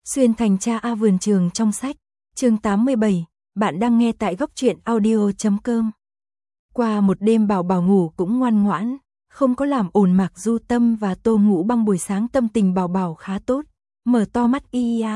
Xuyên thành cha A vườn trường trong sách, chương 87, bạn đang nghe tại góc truyện audio.com. Qua một đêm Bảo Bảo ngủ cũng ngoan ngoãn, không có làm ồn Mạc Du Tâm và Tô Ngũ Băng. Buổi sáng tâm tình Bảo Bảo khá tốt, mở to mắt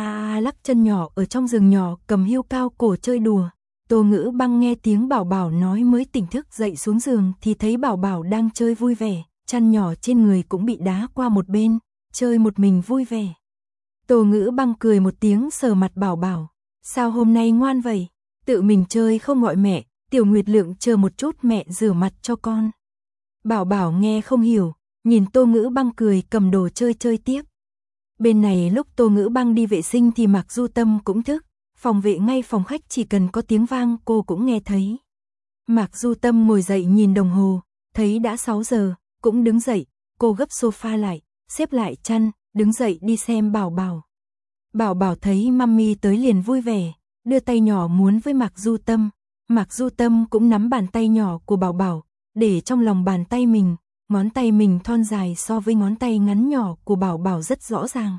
lắc chân nhỏ ở trong giường nhỏ, cầm hươu cao cổ chơi đùa. Tô Ngũ Băng nghe tiếng Bảo Bảo nói mới tỉnh thức dậy xuống giường thì thấy Bảo Bảo đang chơi vui vẻ, chăn nhỏ trên người cũng bị đá qua một bên, chơi một mình vui vẻ. Tô Ngũ Băng cười một tiếng sờ mặt Bảo Bảo, sao hôm nay ngoan vậy, tự mình chơi không gọi mẹ. Tiểu Nguyệt Lượng chờ một chút, mẹ rửa mặt cho con. Bảo Bảo nghe không hiểu, nhìn Tô Ngũ Băng cười cầm đồ chơi tiếp. Bên này lúc Tô Ngũ Băng đi vệ sinh thì Mạc Du Tâm cũng thức, phòng vệ ngay phòng khách, chỉ cần có tiếng vang cô cũng nghe thấy. Mạc Du Tâm ngồi dậy nhìn đồng hồ, thấy đã 6 giờ, cũng đứng dậy, cô gấp sofa lại, xếp lại chăn, đứng dậy đi xem Bảo Bảo. Bảo Bảo thấy mami tới liền vui vẻ, đưa tay nhỏ muốn với Mạc Du Tâm. Mạc Du Tâm cũng nắm bàn tay nhỏ của Bảo Bảo, để trong lòng bàn tay mình, ngón tay mình thon dài so với ngón tay ngắn nhỏ của Bảo Bảo rất rõ ràng.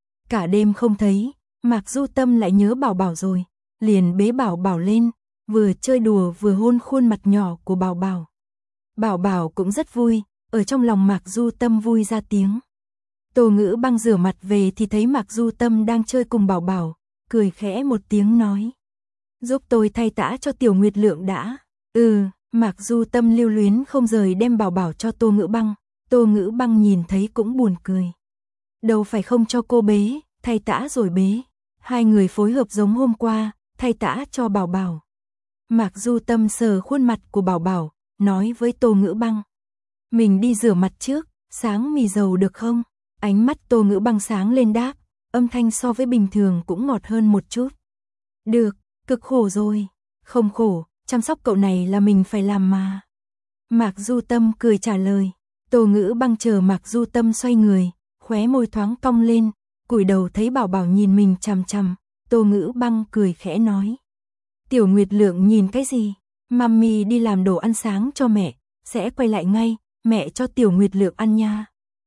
Cả đêm không thấy, Mạc Du Tâm lại nhớ Bảo Bảo rồi, liền bế Bảo Bảo lên, vừa chơi đùa vừa hôn khuôn mặt nhỏ của Bảo Bảo. Bảo Bảo cũng rất vui, ở trong lòng Mạc Du Tâm vui ra tiếng. Tô Ngũ Băng rửa mặt về thì thấy Mạc Du Tâm đang chơi cùng Bảo Bảo, cười khẽ một tiếng nói: giúp tôi thay tã cho Tiểu Nguyệt Lượng đã. Mạc Du Tâm lưu luyến không rời đem Bảo Bảo cho Tô Ngũ Băng. Tô Ngũ Băng nhìn thấy cũng buồn cười. Đâu phải không cho cô bế, thay tã rồi bế. Hai người phối hợp giống hôm qua, thay tã cho Bảo Bảo. Mạc Du Tâm sờ khuôn mặt của Bảo Bảo, nói với Tô Ngũ Băng: mình đi rửa mặt trước, sáng mì dầu được không? Ánh mắt Tô Ngũ Băng sáng lên đáp, âm thanh so với bình thường cũng ngọt hơn một chút. Được, cực khổ rồi. Không khổ, chăm sóc cậu này là mình phải làm mà. Mạc Du Tâm cười trả lời. Tô Ngũ Băng chờ Mạc Du Tâm xoay người, khóe môi thoáng cong lên, cúi đầu thấy Bảo Bảo nhìn mình chằm chằm. Tô Ngũ Băng cười khẽ nói: Tiểu Nguyệt Lượng nhìn cái gì? Mami đi làm đồ ăn sáng cho mẹ, sẽ quay lại ngay, mẹ cho Tiểu Nguyệt Lượng ăn nha.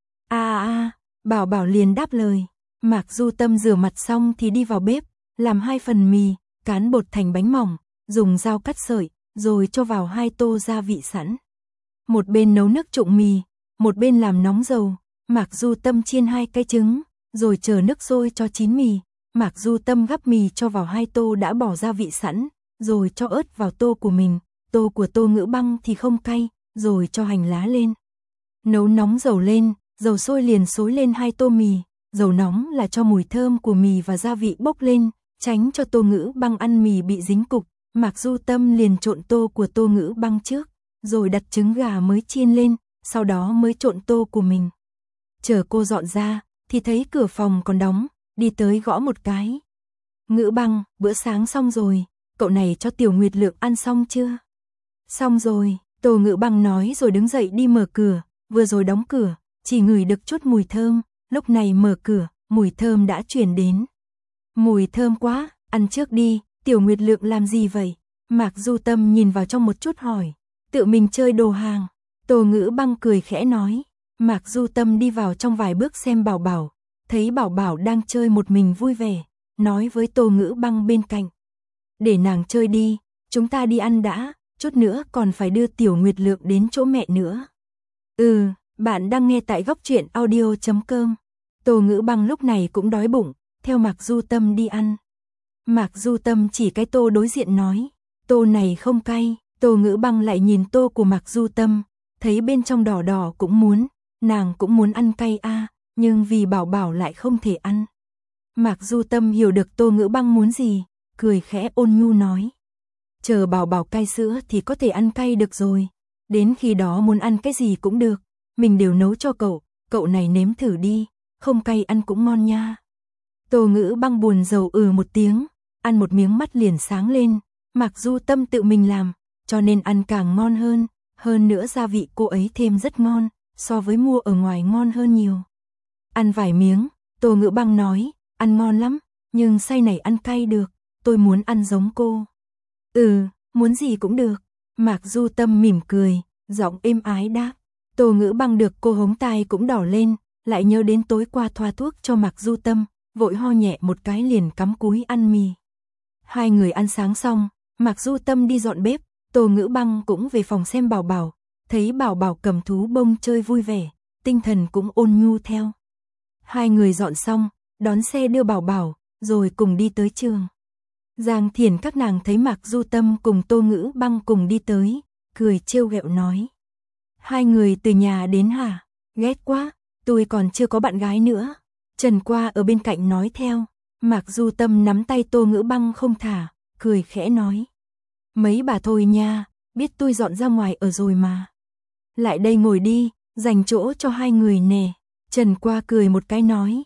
Bảo Bảo liền đáp lời. Mạc Du Tâm rửa mặt xong thì đi vào bếp, làm 2 phần mì, cán bột thành bánh mỏng, dùng dao cắt sợi, rồi cho vào 2 tô gia vị sẵn. Một bên nấu nước trụng mì, một bên làm nóng dầu. Mạc Du Tâm chiên 2 cái trứng, rồi chờ nước sôi cho chín mì. Mạc Du Tâm gắp mì cho vào 2 tô đã bỏ gia vị sẵn, rồi cho ớt vào tô của mình. Tô của Tô Ngũ Băng thì không cay, rồi cho hành lá lên. Nấu nóng dầu lên, dầu sôi liền xối lên 2 tô mì. Dầu nóng là cho mùi thơm của mì và gia vị bốc lên, tránh cho Tô Ngũ Băng ăn mì bị dính cục. Mạc Du Tâm liền trộn tô của Tô Ngũ Băng trước, rồi đặt trứng gà mới chiên lên, sau đó mới trộn tô của mình. Chờ cô dọn ra, thì thấy cửa phòng còn đóng, đi tới gõ một cái. Ngũ Băng, bữa sáng xong rồi, cậu này cho Tiểu Nguyệt Lượng ăn xong chưa? Xong rồi, Tô Ngũ Băng nói rồi đứng dậy đi mở cửa, vừa rồi đóng cửa, chỉ ngửi được chút mùi thơm, lúc này mở cửa, mùi thơm đã truyền đến. Mùi thơm quá, ăn trước đi. Tiểu Nguyệt Lượng làm gì vậy? Mạc Du Tâm nhìn vào trong một chút hỏi. Tự mình chơi đồ hàng. Tô Ngũ Băng cười khẽ nói. Mạc Du Tâm đi vào trong vài bước xem Bảo Bảo, thấy Bảo Bảo đang chơi một mình vui vẻ, nói với Tô Ngũ Băng bên cạnh: để nàng chơi đi, chúng ta đi ăn đã, chút nữa còn phải đưa Tiểu Nguyệt Lượng đến chỗ mẹ nữa. Bạn đang nghe tại góc truyện audio.com. Tô Ngũ Băng lúc này cũng đói bụng, theo Mạc Du Tâm đi ăn. Mạc Du Tâm chỉ cái tô đối diện nói: tô này không cay. Tô Ngũ Băng lại nhìn tô của Mạc Du Tâm, thấy bên trong đỏ đỏ cũng muốn, nàng cũng muốn ăn cay nhưng vì Bảo Bảo lại không thể ăn. Mạc Du Tâm hiểu được Tô Ngũ Băng muốn gì, cười khẽ ôn nhu nói: chờ Bảo Bảo cai sữa thì có thể ăn cay được rồi, đến khi đó muốn ăn cái gì cũng được, mình đều nấu cho cậu này nếm thử đi, không cay ăn cũng ngon nha. Tô Ngũ Băng buồn rầu một tiếng, ăn một miếng mắt liền sáng lên. Mạc Du Tâm tự mình làm, cho nên ăn càng ngon hơn nữa gia vị cô ấy thêm rất ngon, so với mua ở ngoài ngon hơn nhiều. Ăn vài miếng, Tô Ngũ Băng nói: ăn ngon lắm, nhưng say này ăn cay được, tôi muốn ăn giống cô. Muốn gì cũng được. Mạc Du Tâm mỉm cười, giọng êm ái đáp. Tô Ngũ Băng được cô hống tai cũng đỏ lên, lại nhớ đến tối qua thoa thuốc cho Mạc Du Tâm, vội ho nhẹ một cái liền cắm cúi ăn mì. Hai người ăn sáng xong, Mạc Du Tâm đi dọn bếp, Tô Ngữ Băng cũng về phòng xem Bảo Bảo, thấy Bảo Bảo cầm thú bông chơi vui vẻ, tinh thần cũng ôn nhu theo. Hai người dọn xong, đón xe đưa Bảo Bảo, rồi cùng đi tới trường. Giang Thiển các nàng thấy Mạc Du Tâm cùng Tô Ngữ Băng cùng đi tới, cười trêu ghẹo nói. Hai người từ nhà đến hả? Ghét quá, tôi còn chưa có bạn gái nữa. Trần Qua ở bên cạnh nói theo. Mạc Du Tâm nắm tay Tô Ngữ Băng không thả, cười khẽ nói. Mấy bà thôi nha, biết tôi dọn ra ngoài ở rồi mà. Lại đây ngồi đi, dành chỗ cho hai người nè. Trần Qua cười một cái nói.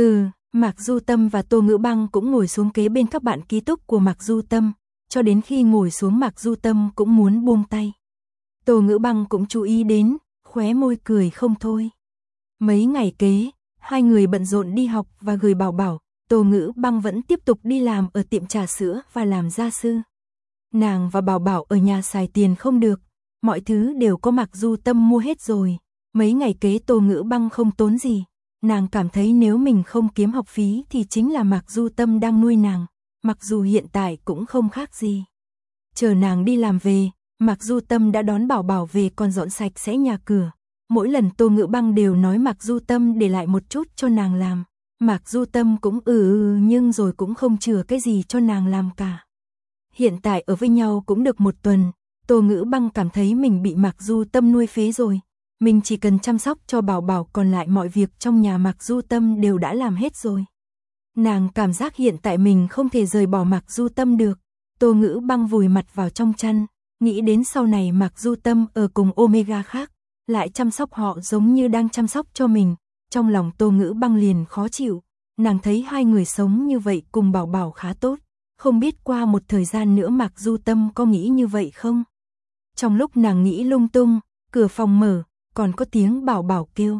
Mạc Du Tâm và Tô Ngữ Băng cũng ngồi xuống kế bên các bạn ký túc của Mạc Du Tâm, cho đến khi ngồi xuống Mạc Du Tâm cũng muốn buông tay. Tô Ngữ Băng cũng chú ý đến, khóe môi cười không thôi. Mấy ngày kế, hai người bận rộn đi học và gửi Bảo Bảo, Tô Ngữ Băng vẫn tiếp tục đi làm ở tiệm trà sữa và làm gia sư. Nàng và Bảo Bảo ở nhà xài tiền không được, mọi thứ đều có Mạc Du Tâm mua hết rồi. Mấy ngày kế Tô Ngữ Băng không tốn gì, nàng cảm thấy nếu mình không kiếm học phí thì chính là Mạc Du Tâm đang nuôi nàng, mặc dù hiện tại cũng không khác gì. Chờ nàng đi làm về, Mạc Du Tâm đã đón Bảo Bảo về còn dọn sạch sẽ nhà cửa. Mỗi lần Tô Ngữ Băng đều nói Mạc Du Tâm để lại một chút cho nàng làm. Mạc Du Tâm cũng nhưng rồi cũng không chừa cái gì cho nàng làm cả. Hiện tại ở với nhau cũng được một tuần, Tô Ngữ Băng cảm thấy mình bị Mạc Du Tâm nuôi phế rồi. Mình chỉ cần chăm sóc cho Bảo Bảo, còn lại mọi việc trong nhà Mạc Du Tâm đều đã làm hết rồi. Nàng cảm giác hiện tại mình không thể rời bỏ Mạc Du Tâm được. Tô Ngữ Băng vùi mặt vào trong chăn, nghĩ đến sau này Mạc Du Tâm ở cùng Omega khác, lại chăm sóc họ giống như đang chăm sóc cho mình. Trong lòng Tô Ngữ Băng liền khó chịu, nàng thấy hai người sống như vậy cùng Bảo Bảo khá tốt. Không biết qua một thời gian nữa Mạc Du Tâm có nghĩ như vậy không? Trong lúc nàng nghĩ lung tung, cửa phòng mở, còn có tiếng Bảo Bảo kêu.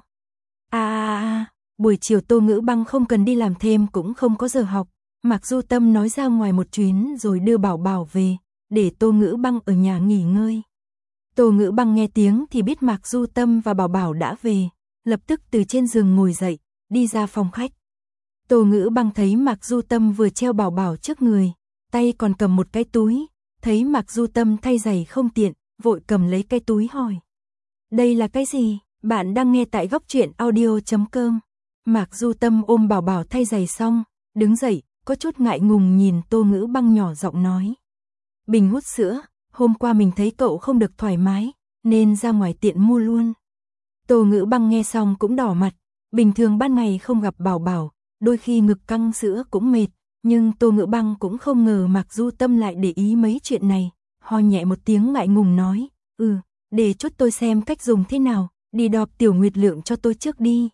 Buổi chiều Tô Ngữ Băng không cần đi làm thêm cũng không có giờ học. Mạc Du Tâm nói ra ngoài một chuyến rồi đưa Bảo Bảo về, để Tô Ngữ Băng ở nhà nghỉ ngơi. Tô Ngữ Băng nghe tiếng thì biết Mạc Du Tâm và Bảo Bảo đã về, lập tức từ trên giường ngồi dậy, đi ra phòng khách. Tô Ngữ Băng thấy Mạc Du Tâm vừa treo Bảo Bảo trước người, tay còn cầm một cái túi, thấy Mạc Du Tâm thay giày không tiện, vội cầm lấy cái túi hỏi. Đây là cái gì? Bạn đang nghe tại Góc Truyện Audio.com. Mạc Du Tâm ôm Bảo Bảo thay giày xong, đứng dậy, có chút ngại ngùng nhìn Tô Ngữ Băng nhỏ giọng nói. Bình hút sữa, hôm qua mình thấy cậu không được thoải mái, nên ra ngoài tiện mua luôn. Tô Ngữ Băng nghe xong cũng đỏ mặt, bình thường ban ngày không gặp Bảo Bảo, đôi khi ngực căng sữa cũng mệt, nhưng Tô Ngữ Băng cũng không ngờ Mạc Du Tâm lại để ý mấy chuyện này, ho nhẹ một tiếng ngại ngùng nói, để chút tôi xem cách dùng thế nào, đi đọp Tiểu Nguyệt Lượng cho tôi trước đi.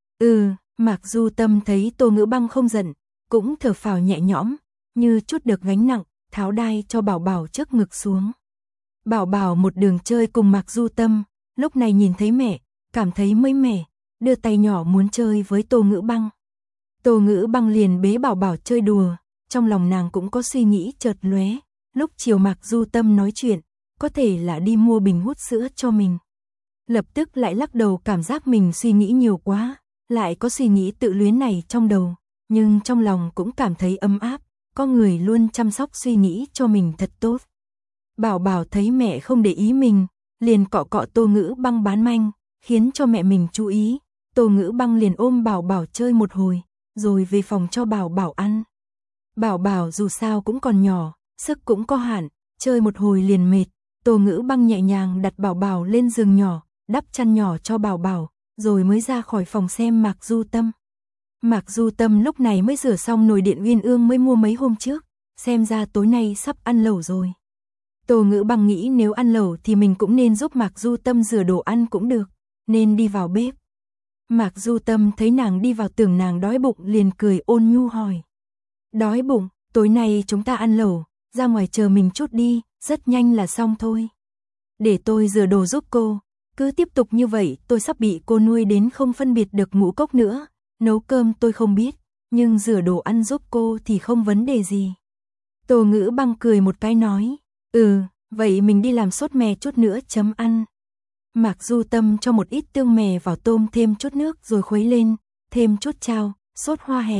Mạc Du Tâm thấy Tô Ngữ Băng không giận, cũng thở phào nhẹ nhõm, như chút được gánh nặng, tháo đai cho Bảo Bảo trước ngực xuống. Bảo Bảo một đường chơi cùng Mạc Du Tâm, lúc này nhìn thấy mẹ, cảm thấy mới mẻ, đưa tay nhỏ muốn chơi với Tô Ngữ Băng. Tô Ngữ Băng liền bế Bảo Bảo chơi đùa, trong lòng nàng cũng có suy nghĩ chợt lóe, lúc chiều Mạc Du Tâm nói chuyện, có thể là đi mua bình hút sữa cho mình. Lập tức lại lắc đầu, cảm giác mình suy nghĩ nhiều quá, lại có suy nghĩ tự luyến này trong đầu, nhưng trong lòng cũng cảm thấy ấm áp, có người luôn chăm sóc suy nghĩ cho mình thật tốt. Bảo Bảo thấy mẹ không để ý mình, liền cọ cọ Tô Ngữ Băng bán manh, khiến cho mẹ mình chú ý. Tô Ngữ Băng liền ôm Bảo Bảo chơi một hồi, rồi về phòng cho Bảo Bảo ăn. Bảo Bảo dù sao cũng còn nhỏ, sức cũng có hạn, chơi một hồi liền mệt. Tô Ngữ Băng nhẹ nhàng đặt Bảo Bảo lên giường nhỏ, đắp chăn nhỏ cho Bảo Bảo, rồi mới ra khỏi phòng xem Mạc Du Tâm. Mạc Du Tâm lúc này mới rửa xong nồi điện uyên ương mới mua mấy hôm trước, xem ra tối nay sắp ăn lẩu rồi. Tô Ngữ Băng nghĩ nếu ăn lẩu thì mình cũng nên giúp Mạc Du Tâm rửa đồ ăn cũng được, nên đi vào bếp. Mạc Du Tâm thấy nàng đi vào tưởng nàng đói bụng liền cười ôn nhu hỏi. Đói bụng, tối nay chúng ta ăn lẩu, ra ngoài chờ mình chút đi, rất nhanh là xong thôi. Để tôi rửa đồ giúp cô, cứ tiếp tục như vậy tôi sắp bị cô nuôi đến không phân biệt được ngũ cốc nữa. Nấu cơm tôi không biết, nhưng rửa đồ ăn giúp cô thì không vấn đề gì. Tô Ngữ Băng cười một cái nói, vậy mình đi làm sốt mè chút nữa chấm ăn. Mạc Du Tâm cho một ít tương mè vào tôm thêm chút nước rồi khuấy lên, thêm chút chao, sốt hoa hẻ,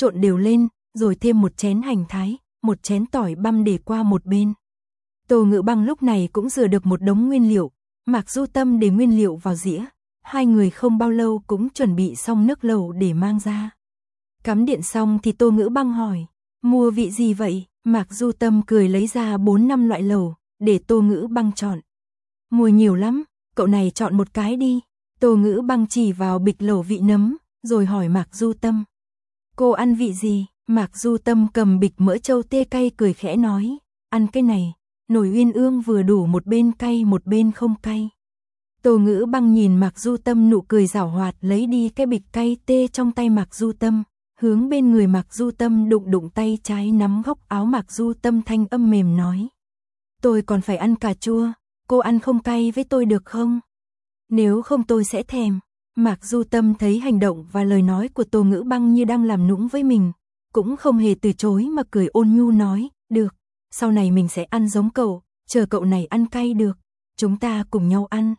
trộn đều lên, rồi thêm một chén hành thái, một chén tỏi băm để qua một bên. Tô Ngữ Băng lúc này cũng rửa được một đống nguyên liệu, Mạc Du Tâm để nguyên liệu vào dĩa, hai người không bao lâu cũng chuẩn bị xong nước lẩu để mang ra. Cắm điện xong thì Tô Ngữ Băng hỏi, mua vị gì vậy? Mạc Du Tâm cười lấy ra 4-5 loại lẩu, để Tô Ngữ Băng chọn. Mua nhiều lắm, cậu này chọn một cái đi. Tô Ngữ Băng chỉ vào bịch lẩu vị nấm, rồi hỏi Mạc Du Tâm. Cô ăn vị gì? Mạc Du Tâm cầm bịch mỡ trâu tê cay cười khẽ nói, ăn cái này, nồi uyên ương vừa đủ, một bên cay một bên không cay. Tô Ngữ Băng nhìn Mạc Du Tâm nụ cười giảo hoạt, lấy đi cái bịch cay tê trong tay Mạc Du Tâm, hướng bên người Mạc Du Tâm đụng đụng tay trái nắm góc áo Mạc Du Tâm, thanh âm mềm nói. Tôi còn phải ăn cà chua, cô ăn không cay với tôi được không? Nếu không tôi sẽ thèm. Mạc Du Tâm thấy hành động và lời nói của Tô Ngữ Băng như đang làm nũng với mình, cũng không hề từ chối mà cười ôn nhu nói, được, sau này mình sẽ ăn giống cậu, chờ cậu này ăn cay được, chúng ta cùng nhau ăn.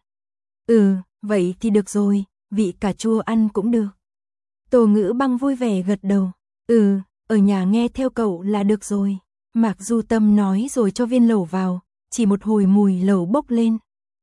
Vậy thì được rồi, vị cà chua ăn cũng được. Tô Ngữ Băng vui vẻ gật đầu, ở nhà nghe theo cậu là được rồi. Mạc Du Tâm nói rồi cho viên lẩu vào, chỉ một hồi mùi lẩu bốc lên.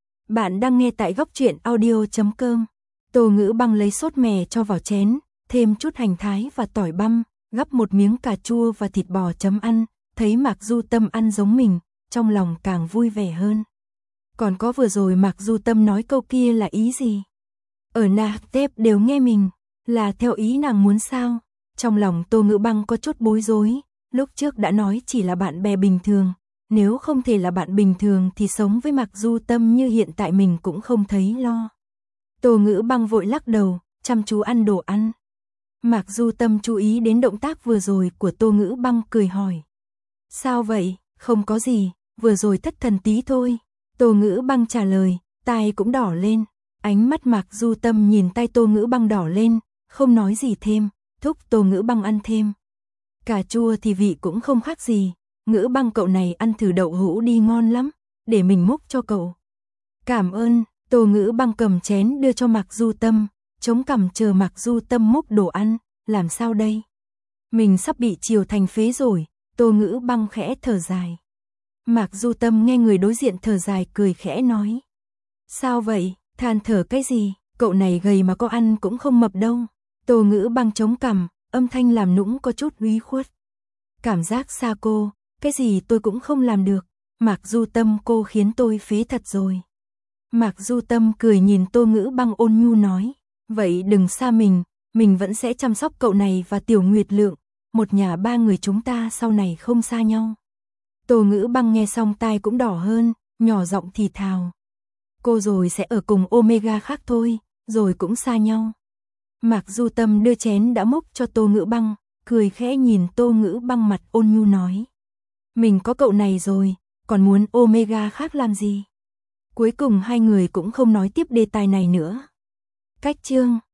Bạn đang nghe tại Góc Truyện Audio.com. Tô Ngữ Băng lấy sốt mè cho vào chén, thêm chút hành thái và tỏi băm, gắp một miếng cà chua và thịt bò chấm ăn, thấy Mạc Du Tâm ăn giống mình, trong lòng càng vui vẻ hơn. Còn có vừa rồi Mạc Du Tâm nói câu kia là ý gì? Ở Na Tép đều nghe mình, là theo ý nàng muốn sao? Trong lòng Tô Ngữ Băng có chút bối rối, lúc trước đã nói chỉ là bạn bè bình thường, nếu không thể là bạn bình thường thì sống với Mạc Du Tâm như hiện tại mình cũng không thấy lo. Tô Ngữ Băng vội lắc đầu, chăm chú ăn đồ ăn. Mạc Du Tâm chú ý đến động tác vừa rồi của Tô Ngữ Băng, cười hỏi. Sao vậy? Không có gì, vừa rồi thất thần tí thôi. Tô Ngữ Băng trả lời, tai cũng đỏ lên. Ánh mắt Mạc Du Tâm nhìn tay Tô Ngữ Băng đỏ lên, không nói gì thêm, thúc Tô Ngữ Băng ăn thêm. Cà chua thì vị cũng không khác gì, Ngữ Băng cậu này ăn thử đậu hũ đi, ngon lắm, để mình múc cho cậu. Cảm ơn. Tô Ngữ Băng cầm chén đưa cho Mạc Du Tâm, chống cằm chờ Mạc Du Tâm múc đồ ăn, làm sao đây? Mình sắp bị chiều thành phế rồi, Tô Ngữ Băng khẽ thở dài. Mạc Du Tâm nghe người đối diện thở dài cười khẽ nói. Sao vậy, than thở cái gì, cậu này gầy mà có ăn cũng không mập đâu. Tô Ngữ Băng chống cằm, âm thanh làm nũng có chút uy khuất. Cảm giác xa cô, cái gì tôi cũng không làm được, Mạc Du Tâm cô khiến tôi phế thật rồi. Mạc Du Tâm cười nhìn Tô Ngữ Băng ôn nhu nói, vậy đừng xa mình vẫn sẽ chăm sóc cậu này và Tiểu Nguyệt Lượng, một nhà ba người chúng ta sau này không xa nhau. Tô Ngữ Băng nghe xong tai cũng đỏ hơn, nhỏ giọng thì thào. Cô rồi sẽ ở cùng Omega khác thôi, rồi cũng xa nhau. Mạc Du Tâm đưa chén đã múc cho Tô Ngữ Băng, cười khẽ nhìn Tô Ngữ Băng, mặt ôn nhu nói. Mình có cậu này rồi, còn muốn Omega khác làm gì? Cuối cùng hai người cũng không nói tiếp đề tài này nữa. Cách chương